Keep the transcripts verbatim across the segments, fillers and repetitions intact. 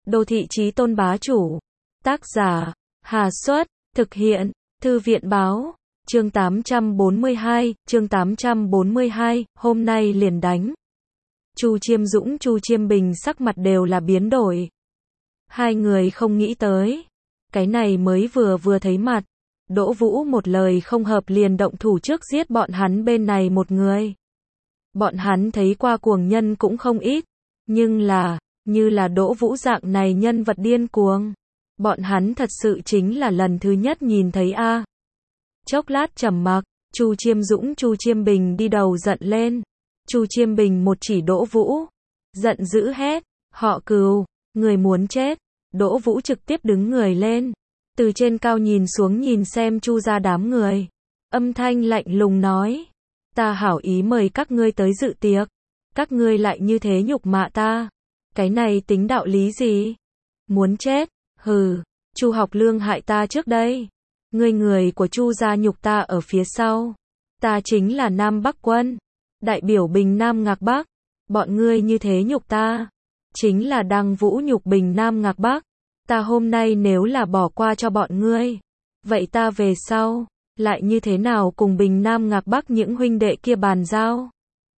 Đô thị chí tôn bá chủ. Tác giả, Hà Xuất, thực hiện, Thư viện báo. Chương tám trăm bốn mươi hai, chương tám trăm bốn mươi hai, hôm nay liền đánh. Chu Chiêm Dũng, Chu Chiêm Bình sắc mặt đều là biến đổi. Hai người không nghĩ tới, cái này mới vừa vừa thấy mặt, Đỗ Vũ một lời không hợp liền động thủ trước giết bọn hắn bên này một người. Bọn hắn thấy qua cuồng nhân cũng không ít, nhưng là, như là Đỗ Vũ dạng này nhân vật điên cuồng, bọn hắn thật sự chính là lần thứ nhất nhìn thấy a. À. Chốc lát trầm mặc, Chu Chiêm Dũng, Chu Chiêm Bình đi đầu giận lên. Chu Chiêm Bình một chỉ Đỗ Vũ, giận dữ hét, họ Cừu, người muốn chết. Đỗ Vũ trực tiếp đứng người lên, từ trên cao nhìn xuống nhìn xem Chu gia đám người, âm thanh lạnh lùng nói, ta hảo ý mời các ngươi tới dự tiệc, các ngươi lại như thế nhục mạ ta, cái này tính đạo lý gì? Muốn chết, hừ, Chu Học Lương hại ta trước đây, ngươi người của Chu gia nhục ta ở phía sau, ta chính là Nam Bắc Quân, đại biểu Bình Nam Ngạc Bắc, bọn ngươi như thế nhục ta, chính là đang vũ nhục Bình Nam Ngạc Bắc, ta hôm nay nếu là bỏ qua cho bọn ngươi, vậy ta về sau, lại như thế nào cùng Bình Nam Ngạc Bắc những huynh đệ kia bàn giao?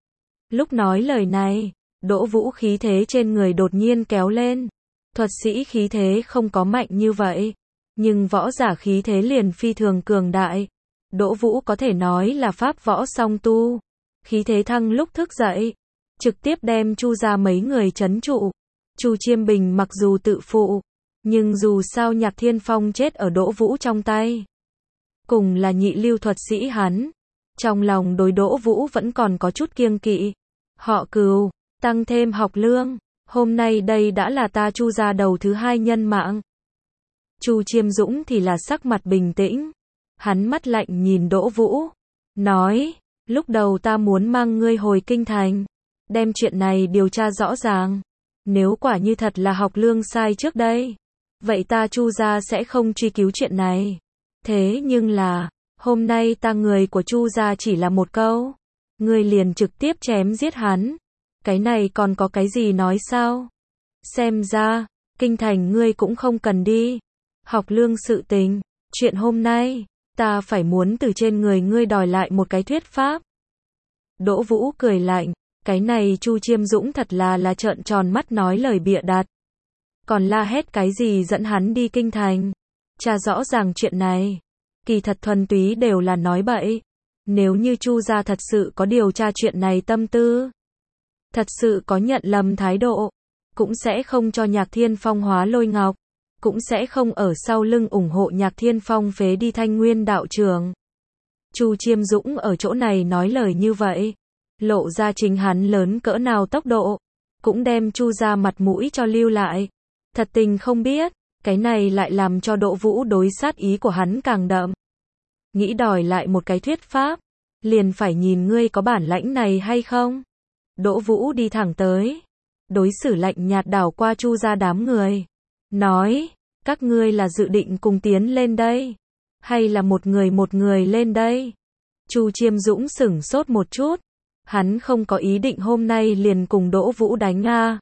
Lúc nói lời này, Đỗ Vũ khí thế trên người đột nhiên kéo lên, thuật sĩ khí thế không có mạnh như vậy, nhưng võ giả khí thế liền phi thường cường đại. Đỗ Vũ có thể nói là pháp võ song tu, khí thế thăng lúc thức dậy, trực tiếp đem Chu gia mấy người trấn trụ. Chu Chiêm Bình mặc dù tự phụ, nhưng dù sao Nhạc Thiên Phong chết ở Đỗ Vũ trong tay, cùng là nhị lưu thuật sĩ hắn, trong lòng đối Đỗ Vũ vẫn còn có chút kiêng kỵ. Họ Cừu, tăng thêm Học Lương, hôm nay đây đã là ta Chu gia đầu thứ hai nhân mạng. Chu Chiêm Dũng thì là sắc mặt bình tĩnh, hắn mắt lạnh nhìn Đỗ Vũ, nói, lúc đầu ta muốn mang ngươi hồi kinh thành, đem chuyện này điều tra rõ ràng, nếu quả như thật là Học Lương sai trước đây, vậy ta Chu gia sẽ không truy cứu chuyện này. Thế nhưng là, hôm nay ta người của Chu gia chỉ là một câu, ngươi liền trực tiếp chém giết hắn, cái này còn có cái gì nói sao? Xem ra, kinh thành ngươi cũng không cần đi. Học Lương sự tình, chuyện hôm nay, ta phải muốn từ trên người ngươi đòi lại một cái thuyết pháp. Đỗ Vũ cười lạnh, cái này Chu Chiêm Dũng thật là là trợn tròn mắt nói lời bịa đặt. Còn la hét cái gì dẫn hắn đi kinh thành? Tra rõ ràng chuyện này, kỳ thật thuần túy đều là nói bậy. Nếu như Chu gia thật sự có điều tra chuyện này tâm tư, thật sự có nhận lầm thái độ, cũng sẽ không cho Nhạc Thiên Phong hóa Lôi Ngọc, cũng sẽ không ở sau lưng ủng hộ Nhạc Thiên Phong phế đi Thanh Nguyên đạo trường. Chu Chiêm Dũng ở chỗ này nói lời như vậy, lộ ra chính hắn lớn cỡ nào tốc độ, cũng đem Chu gia mặt mũi cho lưu lại. Thật tình không biết, cái này lại làm cho Đỗ Vũ đối sát ý của hắn càng đậm. Nghĩ đòi lại một cái thuyết pháp, liền phải nhìn ngươi có bản lãnh này hay không. Đỗ Vũ đi thẳng tới, đối xử lạnh nhạt đảo qua Chu gia đám người, nói, các ngươi là dự định cùng tiến lên đây, hay là một người một người lên đây? Chu Chiêm Dũng sửng sốt một chút, hắn không có ý định hôm nay liền cùng Đỗ Vũ đánh a.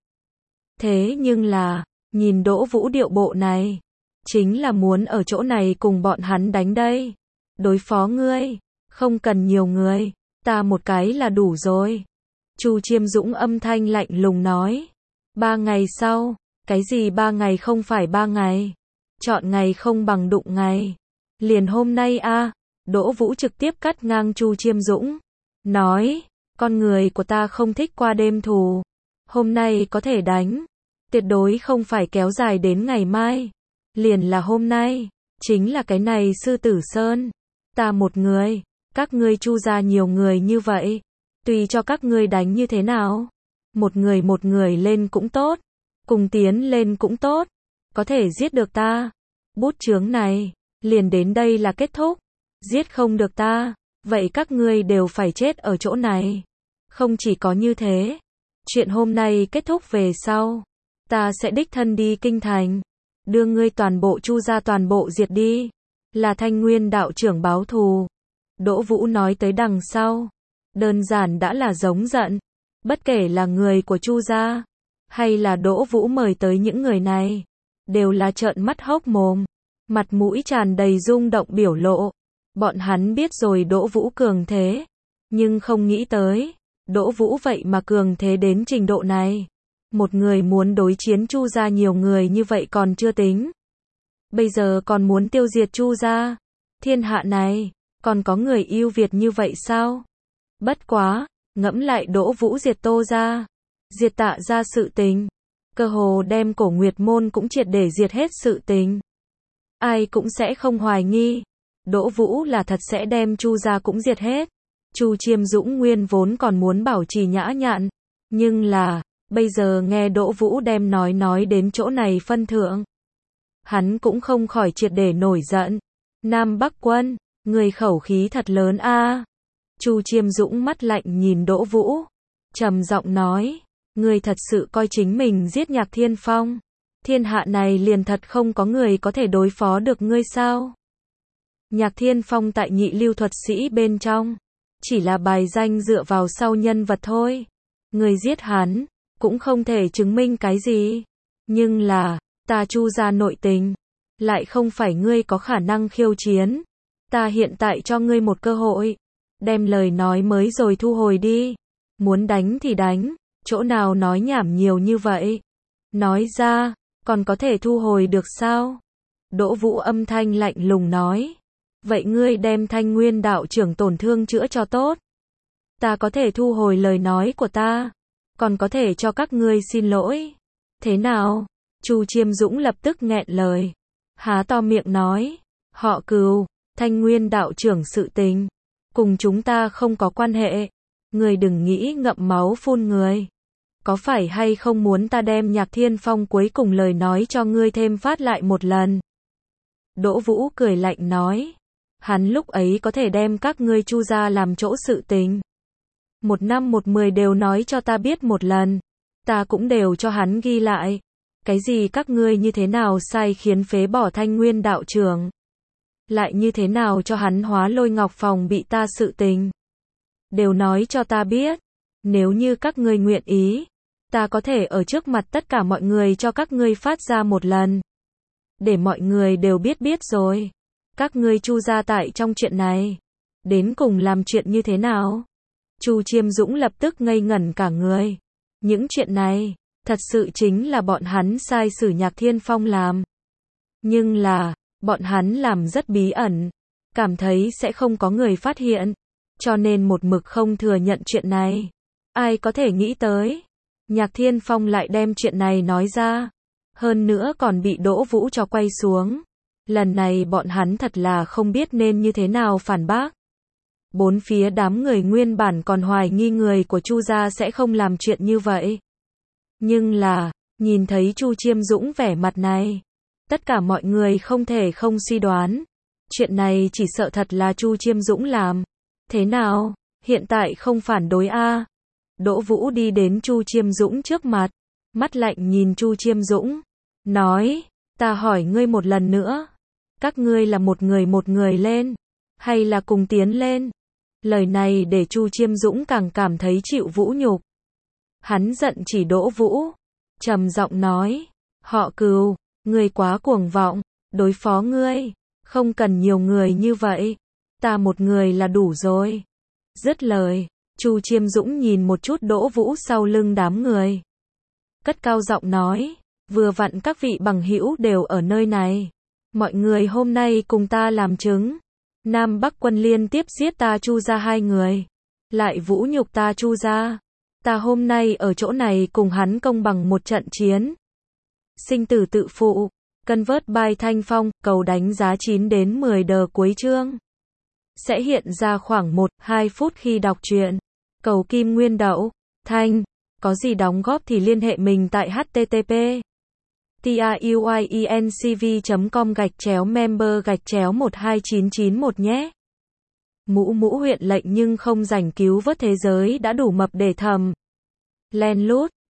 Thế nhưng là, nhìn Đỗ Vũ điệu bộ này, chính là muốn ở chỗ này cùng bọn hắn đánh đây. Đối phó ngươi, không cần nhiều người, ta một cái là đủ rồi. Chu Chiêm Dũng âm thanh lạnh lùng nói. Ba ngày sau, cái gì ba ngày không phải ba ngày, chọn ngày không bằng đụng ngày. Liền hôm nay a. À, Đỗ Vũ trực tiếp cắt ngang Chu Chiêm Dũng, nói, con người của ta không thích qua đêm thù, hôm nay có thể đánh, tuyệt đối không phải kéo dài đến ngày mai, liền là hôm nay, chính là cái này Sư Tử Sơn, ta một người, các ngươi Chu gia nhiều người như vậy, tùy cho các ngươi đánh như thế nào, một người một người lên cũng tốt, cùng tiến lên cũng tốt, có thể giết được ta, bút chướng này, liền đến đây là kết thúc, giết không được ta, vậy các ngươi đều phải chết ở chỗ này. Không chỉ có như thế, chuyện hôm nay kết thúc về sau, ta sẽ đích thân đi kinh thành, đưa ngươi toàn bộ Chu gia toàn bộ diệt đi, là Thanh Nguyên đạo trưởng báo thù. Đỗ Vũ nói tới đằng sau, đơn giản đã là giống giận, bất kể là người của Chu gia, hay là Đỗ Vũ mời tới những người này, đều là trợn mắt hốc mồm, mặt mũi tràn đầy rung động biểu lộ. Bọn hắn biết rồi Đỗ Vũ cường thế, nhưng không nghĩ tới, Đỗ Vũ vậy mà cường thế đến trình độ này. Một người muốn đối chiến Chu gia nhiều người như vậy còn chưa tính. Bây giờ còn muốn tiêu diệt Chu gia. Thiên hạ này, còn có người ưu việt như vậy sao? Bất quá, ngẫm lại Đỗ Vũ diệt Tô gia, diệt Tạ gia sự tình, cơ hồ đem Cổ Nguyệt môn cũng triệt để diệt hết sự tình. Ai cũng sẽ không hoài nghi, Đỗ Vũ là thật sẽ đem Chu gia cũng diệt hết. Chu Chiêm Dũng nguyên vốn còn muốn bảo trì nhã nhặn, nhưng là, bây giờ nghe Đỗ Vũ đem nói nói đến chỗ này phân thượng, hắn cũng không khỏi triệt để nổi giận. Nam Bắc Quân, người khẩu khí thật lớn a. Chu Chiêm Dũng mắt lạnh nhìn Đỗ Vũ, trầm giọng nói, người thật sự coi chính mình giết Nhạc Thiên Phong, thiên hạ này liền thật không có người có thể đối phó được ngươi sao? Nhạc Thiên Phong tại nhị lưu thuật sĩ bên trong, chỉ là bài danh dựa vào sau nhân vật thôi. Người giết hắn, cũng không thể chứng minh cái gì. Nhưng là, ta Chu gia nội tình, lại không phải ngươi có khả năng khiêu chiến. Ta hiện tại cho ngươi một cơ hội, đem lời nói mới rồi thu hồi đi. Muốn đánh thì đánh, chỗ nào nói nhảm nhiều như vậy. Nói ra, còn có thể thu hồi được sao? Đỗ Vũ âm thanh lạnh lùng nói. Vậy ngươi đem Thanh Nguyên đạo trưởng tổn thương chữa cho tốt. Ta có thể thu hồi lời nói của ta, còn có thể cho các ngươi xin lỗi. Thế nào? Chu Chiêm Dũng lập tức nghẹn lời, há to miệng nói, họ Cừu, Thanh Nguyên đạo trưởng sự tình, cùng chúng ta không có quan hệ. Ngươi đừng nghĩ ngậm máu phun người. Có phải hay không muốn ta đem Nhạc Thiên Phong cuối cùng lời nói cho ngươi thêm phát lại một lần? Đỗ Vũ cười lạnh nói. Hắn lúc ấy có thể đem các ngươi Chu gia làm chỗ sự tình. Một năm một mười đều nói cho ta biết một lần. Ta cũng đều cho hắn ghi lại. Cái gì các ngươi như thế nào sai khiến phế bỏ Thanh Nguyên đạo trưởng. Lại như thế nào cho hắn hóa Lôi Ngọc phòng bị ta sự tình. Đều nói cho ta biết. Nếu như các ngươi nguyện ý, ta có thể ở trước mặt tất cả mọi người cho các ngươi phát ra một lần. Để mọi người đều biết biết rồi. Các ngươi Chu gia tại trong chuyện này, đến cùng làm chuyện như thế nào? Chu Chiêm Dũng lập tức ngây ngẩn cả người. Những chuyện này, thật sự chính là bọn hắn sai sử Nhạc Thiên Phong làm. Nhưng là, bọn hắn làm rất bí ẩn, cảm thấy sẽ không có người phát hiện, cho nên một mực không thừa nhận chuyện này. Ai có thể nghĩ tới, Nhạc Thiên Phong lại đem chuyện này nói ra, hơn nữa còn bị Đỗ Vũ cho quay xuống. Lần này bọn hắn thật là không biết nên như thế nào phản bác. Bốn phía đám người nguyên bản còn hoài nghi người của Chu gia sẽ không làm chuyện như vậy. Nhưng là, nhìn thấy Chu Chiêm Dũng vẻ mặt này, tất cả mọi người không thể không suy đoán. Chuyện này chỉ sợ thật là Chu Chiêm Dũng làm. Thế nào, hiện tại không phản đối a? Đỗ Vũ đi đến Chu Chiêm Dũng trước mặt, mắt lạnh nhìn Chu Chiêm Dũng, nói, ta hỏi ngươi một lần nữa. Các ngươi là một người một người lên, hay là cùng tiến lên? Lời này để Chu Chiêm Dũng càng cảm thấy chịu vũ nhục. Hắn giận chỉ Đỗ Vũ, trầm giọng nói, họ Cừu, ngươi quá cuồng vọng, đối phó ngươi, không cần nhiều người như vậy, ta một người là đủ rồi. Dứt lời, Chu Chiêm Dũng nhìn một chút Đỗ Vũ sau lưng đám người. Cất cao giọng nói, vừa vặn các vị bằng hữu đều ở nơi này. Mọi người hôm nay cùng ta làm chứng. Nam Bắc Quân liên tiếp giết ta Chu gia hai người, lại vũ nhục ta Chu gia. Ta hôm nay ở chỗ này cùng hắn công bằng một trận chiến. Sinh tử tự phụ. Convert by Thanh Phong, cầu đánh giá chín đến mười đờ cuối chương. Sẽ hiện ra khoảng một đến hai phút khi đọc truyện. Cầu Kim Nguyên Đậu. Thanh. Có gì đóng góp thì liên hệ mình tại http truyencv chấm com gạch chéo member gạch chéo một hai chín chín một nhé. Mũ mũ huyện lệnh nhưng không rảnh cứu vớt thế giới đã đủ mập để thầm. Len lút.